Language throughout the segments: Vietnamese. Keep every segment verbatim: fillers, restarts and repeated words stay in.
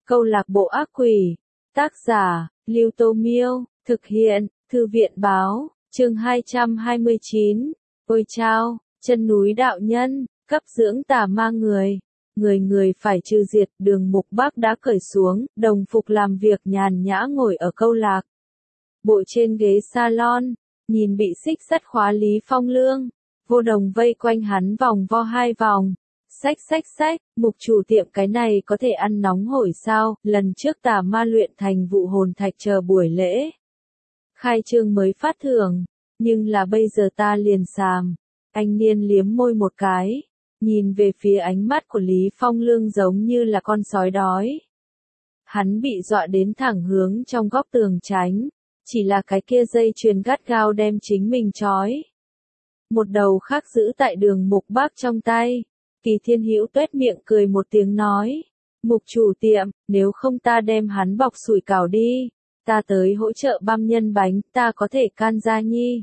Câu lạc bộ ác quỷ. Tác giả, Lưu Tô Miêu. Thực hiện, Thư viện Báo. Chương hai trăm hai mươi chín. Ôi chao, chân núi đạo nhân, cấp dưỡng tà ma người. Người người phải trừ diệt. Đường Mục Bác đã cởi xuống, đồng phục làm việc nhàn nhã ngồi ở câu lạc bộ trên ghế salon, nhìn bị xích sắt khóa Lý Phong Lương. Vô Đồng vây quanh hắn vòng vo hai vòng. Xách xách xách, Mục chủ tiệm, cái này có thể ăn nóng hổi sao? Lần trước tà ma luyện thành vụ hồn thạch chờ buổi lễ khai trương mới phát thưởng, nhưng là bây giờ ta liền sàm. Anh Niên liếm môi một cái, nhìn về phía ánh mắt của Lý Phong Lương giống như là con sói đói. Hắn bị dọa đến thẳng hướng trong góc tường tránh, chỉ là cái kia dây chuyền gắt gao đem chính mình trói. Một đầu khác giữ tại Đường Mục Bác trong tay. Kỳ Thiên Hữu tuét miệng cười một tiếng nói, Mục chủ tiệm, nếu không ta đem hắn bọc sủi cảo đi, ta tới hỗ trợ băm nhân bánh, ta có thể can gia nhi.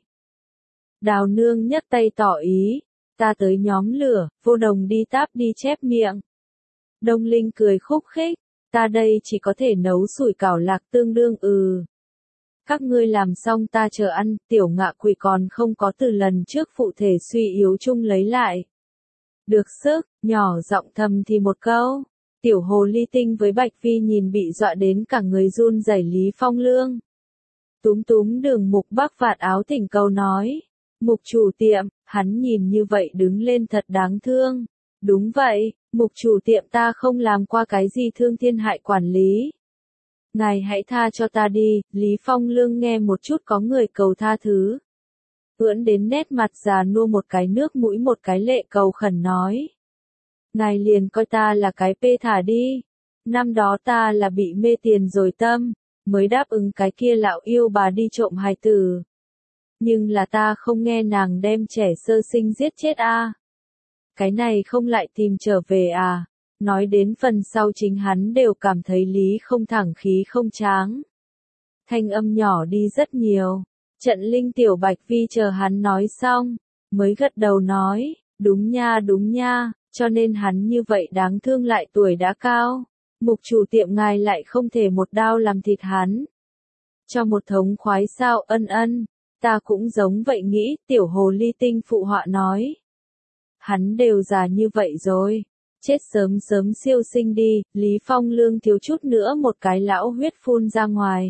Đào Nương nhấc tay tỏ ý, ta tới nhóm lửa. Vô Đồng đi táp đi chép miệng. Đông Linh cười khúc khích, ta đây chỉ có thể nấu sủi cảo lạc tương đương ừ. Các ngươi làm xong ta chờ ăn. Tiểu Ngạ Quỷ còn không có từ lần trước phụ thể suy yếu chung lấy lại được sức, nhỏ giọng thầm thì một câu. Tiểu Hồ Ly Tinh với Bạch Phi nhìn bị dọa đến cả người run rẩy Lý Phong Lương. Túm túm Đường Mục Bác vạt áo thỉnh cầu nói, Mục chủ tiệm, hắn nhìn như vậy đứng lên thật đáng thương. Đúng vậy, Mục chủ tiệm, ta không làm qua cái gì thương thiên hại quản lý. Ngài hãy tha cho ta đi. Lý Phong Lương nghe một chút có người cầu tha thứ, ưỡn đến nét mặt già nua một cái nước mũi một cái lệ cầu khẩn nói. Ngài liền coi ta là cái pê thả đi. Năm đó ta là bị mê tiền rồi tâm, mới đáp ứng cái kia lão yêu bà đi trộm hài tử. Nhưng là ta không nghe nàng đem trẻ sơ sinh giết chết a. À. Cái này không lại tìm trở về à. Nói đến phần sau chính hắn đều cảm thấy Lý không thẳng khí không tráng. Thanh âm nhỏ đi rất nhiều. Trận Linh Tiểu Bạch Vi chờ hắn nói xong, mới gật đầu nói, đúng nha đúng nha, cho nên hắn như vậy đáng thương lại tuổi đã cao. Mục chủ tiệm ngài lại không thể một đao làm thịt hắn. Cho một thống khoái sao? Ân ân, ta cũng giống vậy nghĩ. Tiểu Hồ Ly Tinh phụ họa nói. Hắn đều già như vậy rồi, chết sớm sớm siêu sinh đi. Lý Phong Lương thiếu chút nữa một cái lão huyết phun ra ngoài.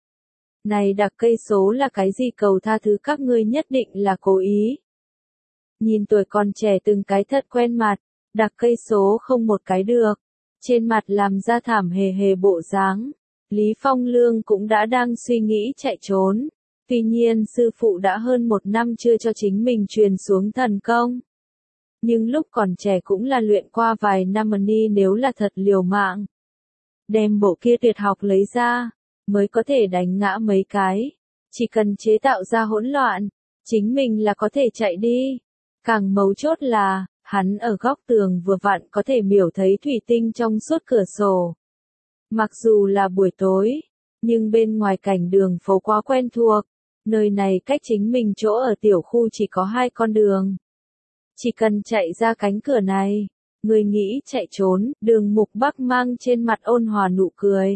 Này đặc cây số là cái gì? Cầu tha thứ các ngươi nhất định là cố ý. Nhìn tuổi còn trẻ từng cái thật quen mặt, đặc cây số không một cái được. Trên mặt làm ra thảm hề hề bộ dáng. Lý Phong Lương cũng đã đang suy nghĩ chạy trốn. Tuy nhiên sư phụ đã hơn một năm chưa cho chính mình truyền xuống thần công. Nhưng lúc còn trẻ cũng là luyện qua vài năm ni, nếu là thật liều mạng. Đem bộ kia tuyệt học lấy ra, mới có thể đánh ngã mấy cái. Chỉ cần chế tạo ra hỗn loạn, chính mình là có thể chạy đi. Càng mấu chốt là, hắn ở góc tường vừa vặn có thể miểu thấy thủy tinh trong suốt cửa sổ. Mặc dù là buổi tối, nhưng bên ngoài cảnh đường phố quá quen thuộc. Nơi này cách chính mình chỗ ở tiểu khu chỉ có hai con đường. Chỉ cần chạy ra cánh cửa này, người nghĩ chạy trốn. Đường Mục Bác mang trên mặt ôn hòa nụ cười,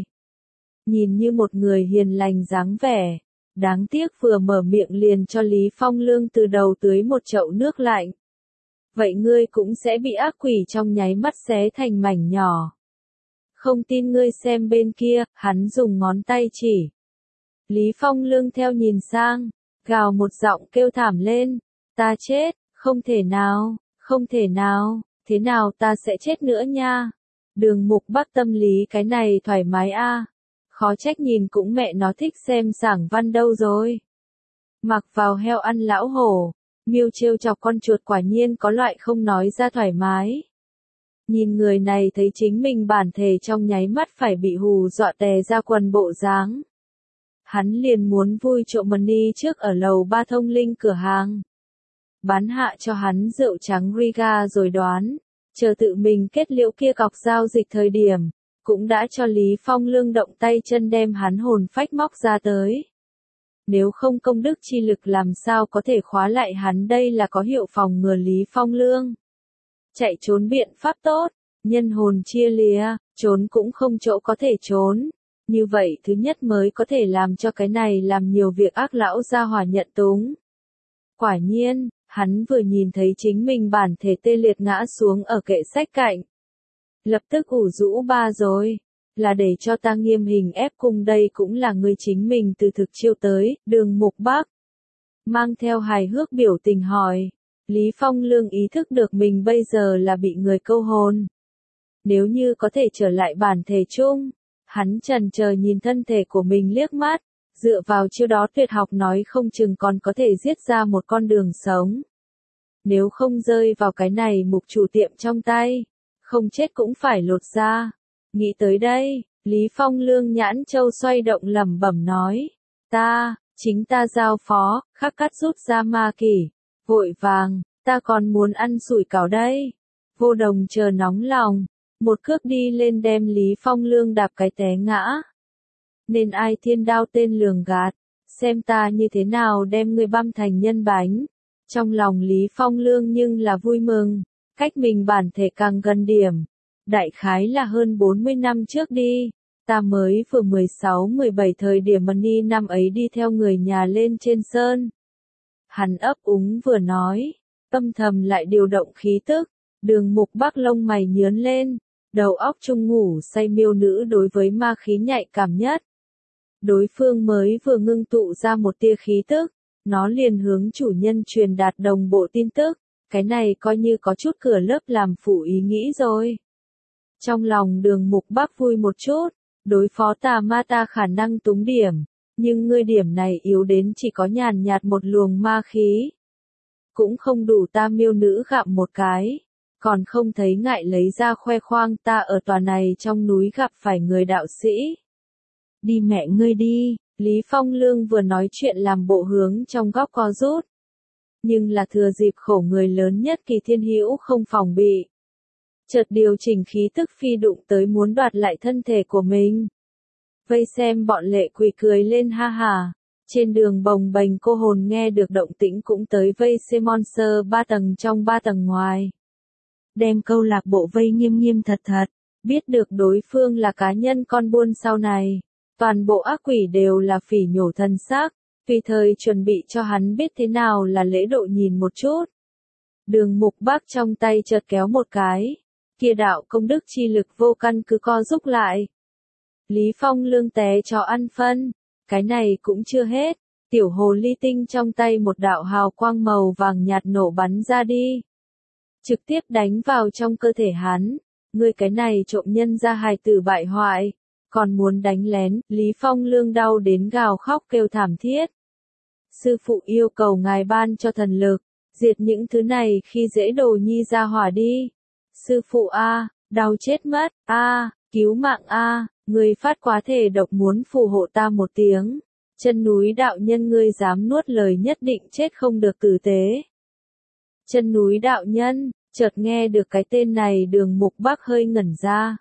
nhìn như một người hiền lành dáng vẻ. Đáng tiếc vừa mở miệng liền cho Lý Phong Lương từ đầu tưới một chậu nước lạnh. Vậy ngươi cũng sẽ bị ác quỷ trong nháy mắt xé thành mảnh nhỏ. Không tin ngươi xem bên kia. Hắn dùng ngón tay chỉ. Lý Phong Lương theo nhìn sang, gào một giọng kêu thảm lên. Ta chết, không thể nào, không thể nào, thế nào ta sẽ chết nữa nha. Đường Mục Bác tâm lý cái này thoải mái a. À. Khó trách nhìn cũng mẹ nó thích xem sảng văn đâu rồi. Mặc vào heo ăn lão hổ, miêu trêu chọc con chuột, quả nhiên có loại không nói ra thoải mái. Nhìn người này thấy chính mình bản thể trong nháy mắt phải bị hù dọa tè ra quần bộ dáng. Hắn liền muốn vui trộm money trước ở lầu ba Thông Linh cửa hàng. Bán hạ cho hắn rượu trắng Riga rồi đoán, chờ tự mình kết liễu kia cọc giao dịch thời điểm, cũng đã cho Lý Phong Lương động tay chân đem hắn hồn phách móc ra tới. Nếu không công đức chi lực làm sao có thể khóa lại hắn, đây là có hiệu phòng ngừa Lý Phong Lương chạy trốn biện pháp tốt. Nhân hồn chia lìa, trốn cũng không chỗ có thể trốn. Như vậy thứ nhất mới có thể làm cho cái này làm nhiều việc ác lão gia hỏa nhận túng. Quả nhiên, hắn vừa nhìn thấy chính mình bản thể tê liệt ngã xuống ở kệ sách cạnh. Lập tức ủ rũ ba rồi, là để cho ta nghiêm hình ép cung đây cũng là người chính mình từ thực chiêu tới, Đường Mục Bắc. Mang theo hài hước biểu tình hỏi, Lý Phong Lương ý thức được mình bây giờ là bị người câu hồn. Nếu như có thể trở lại bản thể chung, hắn chần chờ nhìn thân thể của mình liếc mắt, dựa vào chiêu đó tuyệt học nói không chừng còn có thể giết ra một con đường sống. Nếu không rơi vào cái này mục chủ tiệm trong tay, không chết cũng phải lột ra. Nghĩ tới đây, Lý Phong Lương nhãn châu xoay động lẩm bẩm nói, ta, chính ta giao phó, khắc cắt rút ra ma kỷ, vội vàng, ta còn muốn ăn sủi cảo đây. Vô Đồng chờ nóng lòng, một cước đi lên đem Lý Phong Lương đạp cái té ngã. Nên ai thiên đao tên lường gạt, xem ta như thế nào đem người băm thành nhân bánh. Trong lòng Lý Phong Lương nhưng là vui mừng, cách mình bản thể càng gần điểm. Đại khái là hơn bốn mươi năm trước đi, ta mới vừa mười sáu mười bảy thời điểm Mani năm ấy đi theo người nhà lên trên sơn. Hắn ấp úng vừa nói, âm thầm lại điều động khí tức, Đường Mục Bắc lông mày nhướn lên, đầu óc trung ngủ say miêu nữ đối với ma khí nhạy cảm nhất. Đối phương mới vừa ngưng tụ ra một tia khí tức, nó liền hướng chủ nhân truyền đạt đồng bộ tin tức, cái này coi như có chút cửa lớp làm phụ ý nghĩ rồi. Trong lòng Đường Mục Bắc vui một chút, đối phó tà ma ta khả năng túng điểm, nhưng ngươi điểm này yếu đến chỉ có nhàn nhạt một luồng ma khí. Cũng không đủ ta miêu nữ gặm một cái, còn không thấy ngại lấy ra khoe khoang ta ở tòa này trong núi gặp phải người đạo sĩ. Đi mẹ ngươi đi, Lý Phong Lương vừa nói chuyện làm bộ hướng trong góc co rút. Nhưng là thừa dịp khổ người lớn nhất Kỳ Thiên Hữu không phòng bị. Chợt điều chỉnh khí tức phi đụng tới muốn đoạt lại thân thể của mình. Vây xem bọn lệ quỷ cười lên ha hà. Trên đường bồng bềnh cô hồn nghe được động tĩnh cũng tới vây xem monster ba tầng trong ba tầng ngoài. Đem câu lạc bộ vây nghiêm nghiêm thật thật, biết được đối phương là cá nhân con buôn sau này. Toàn bộ ác quỷ đều là phỉ nhổ thân xác, tùy thời chuẩn bị cho hắn biết thế nào là lễ độ nhìn một chút. Đường Mục Bắc trong tay chợt kéo một cái, kia đạo công đức chi lực vô căn cứ co rúc lại. Lý Phong Lương té cho ăn phân, cái này cũng chưa hết, tiểu hồ ly tinh trong tay một đạo hào quang màu vàng nhạt nổ bắn ra đi. Trực tiếp đánh vào trong cơ thể hắn, ngươi cái này trộm nhân ra hài tử bại hoại. Còn muốn đánh lén, Lý Phong Lương đau đến gào khóc kêu thảm thiết. Sư phụ yêu cầu ngài ban cho thần lực, diệt những thứ này khi dễ đồ nhi ra hỏa đi. Sư phụ a, đau chết mất, a, cứu mạng a, người phát quá thể độc muốn phù hộ ta một tiếng. Chân núi đạo nhân ngươi dám nuốt lời nhất định chết không được tử tế. Chân núi đạo nhân, chợt nghe được cái tên này Đường Mục Bắc hơi ngẩn ra.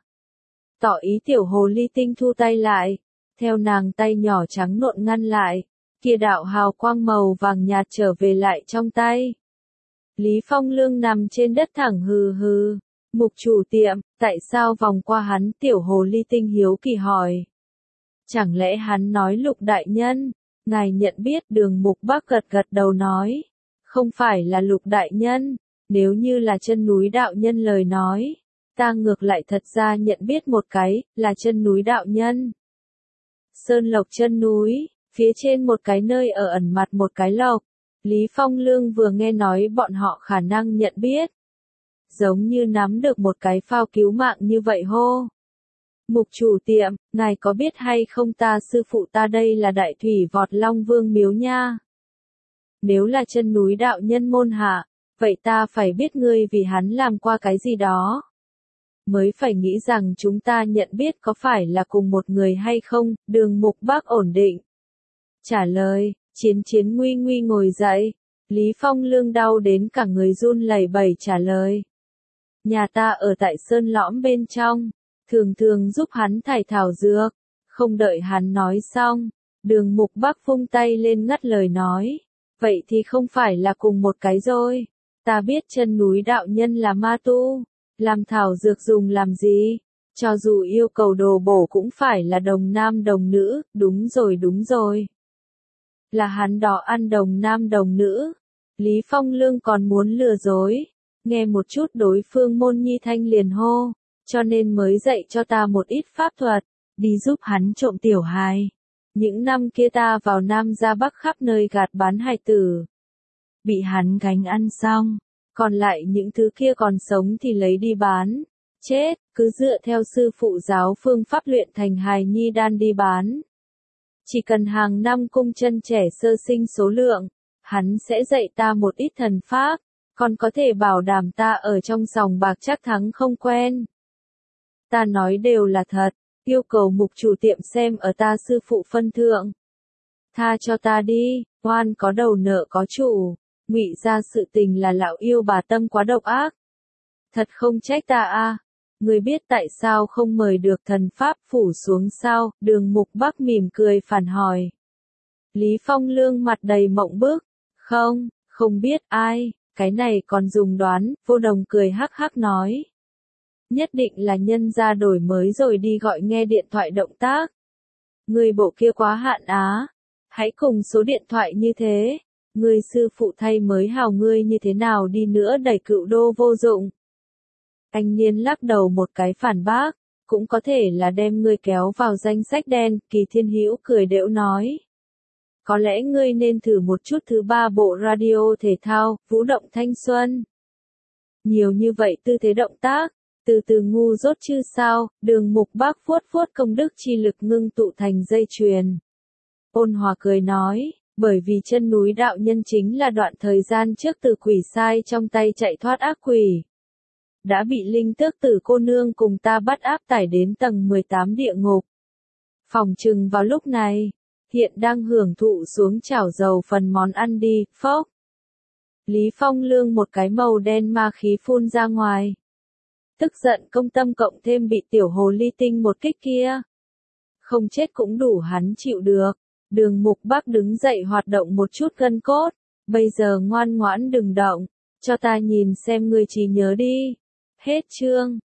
Tỏ ý tiểu hồ ly tinh thu tay lại, theo nàng tay nhỏ trắng nộn ngăn lại, kia đạo hào quang màu vàng nhạt trở về lại trong tay. Lý Phong Lương nằm trên đất thẳng hừ hừ, mục chủ tiệm, tại sao vòng qua hắn tiểu hồ ly tinh hiếu kỳ hỏi. Chẳng lẽ hắn nói Lục đại nhân, ngài nhận biết Đường Mục Bắc gật gật đầu nói, không phải là Lục đại nhân, nếu như là chân núi đạo nhân lời nói. Ta ngược lại thật ra nhận biết một cái, là chân núi đạo nhân. Sơn Lộc chân núi, phía trên một cái nơi ở ẩn mặt một cái lộc. Lý Phong Lương vừa nghe nói bọn họ khả năng nhận biết. Giống như nắm được một cái phao cứu mạng như vậy hô. Mục chủ tiệm, ngài có biết hay không ta sư phụ ta đây là đại thủy vọt Long Vương miếu nha. Nếu là chân núi đạo nhân môn hạ, vậy ta phải biết ngươi vì hắn làm qua cái gì đó. Mới phải nghĩ rằng chúng ta nhận biết có phải là cùng một người hay không, Đường Mục Bắc ổn định. Trả lời, Chiến Chiến nguy nguy ngồi dậy, Lý Phong Lương đau đến cả người run lẩy bẩy trả lời. Nhà ta ở tại sơn lõm bên trong, thường thường giúp hắn thải thảo dược, không đợi hắn nói xong, Đường Mục Bắc vung tay lên ngắt lời nói, vậy thì không phải là cùng một cái rồi, ta biết chân núi đạo nhân là ma tu. Làm thảo dược dùng làm gì? Cho dù yêu cầu đồ bổ cũng phải là đồng nam đồng nữ, đúng rồi đúng rồi. Là hắn đó ăn đồng nam đồng nữ. Lý Phong Lương còn muốn lừa dối. Nghe một chút đối phương Môn Nhi Thanh liền hô. Cho nên mới dạy cho ta một ít pháp thuật. Đi giúp hắn trộm tiểu hài. Những năm kia ta vào Nam ra Bắc khắp nơi gạt bán hài tử. Bị hắn gánh ăn xong. Còn lại những thứ kia còn sống thì lấy đi bán. Chết, cứ dựa theo sư phụ giáo phương pháp luyện thành hài nhi đan đi bán. Chỉ cần hàng năm cung chân trẻ sơ sinh số lượng, hắn sẽ dạy ta một ít thần pháp, còn có thể bảo đảm ta ở trong sòng bạc chắc thắng không quen. Ta nói đều là thật, yêu cầu mục chủ tiệm xem ở ta sư phụ phân thượng. Tha cho ta đi, oan có đầu nợ có chủ, ngụy ra sự tình là lão yêu bà tâm quá độc ác. Thật không trách ta a. Người biết tại sao không mời được thần pháp phủ xuống sao? Đường Mục Bắc mỉm cười phản hỏi. Lý Phong Lương mặt đầy mộng bức. Không, không biết ai, cái này còn dùng đoán, Vô Đồng cười hắc hắc nói. Nhất định là nhân ra đổi mới rồi đi gọi nghe điện thoại động tác. Người bộ kia quá hạn á. Hãy cùng số điện thoại như thế. Người sư phụ thay mới hào ngươi như thế nào đi nữa đẩy cựu đô vô dụng. Anh Niên lắc đầu một cái phản bác, cũng có thể là đem ngươi kéo vào danh sách đen, Kỳ Thiên Hữu cười đễu nói. Có lẽ ngươi nên thử một chút thứ ba bộ radio thể thao, vũ động thanh xuân. Nhiều như vậy tư thế động tác, từ từ ngu dốt chứ sao, Đường Mục Bắc vuốt vuốt công đức chi lực ngưng tụ thành dây chuyền. Ôn hòa cười nói, bởi vì chân núi đạo nhân chính là đoạn thời gian trước từ quỷ sai trong tay chạy thoát ác quỷ. Đã bị linh tước tử cô nương cùng ta bắt áp tải đến tầng mười tám địa ngục. Phòng trừng vào lúc này, hiện đang hưởng thụ xuống chảo dầu phần món ăn đi, phốc. Lý Phong Lương một cái màu đen ma khí phun ra ngoài. Tức giận công tâm cộng thêm bị tiểu hồ ly tinh một kích kia. Không chết cũng đủ hắn chịu được. Đường Mục Bắc đứng dậy hoạt động một chút gân cốt. Bây giờ ngoan ngoãn đừng động, cho ta nhìn xem ngươi trí nhớ đi. Hết chương.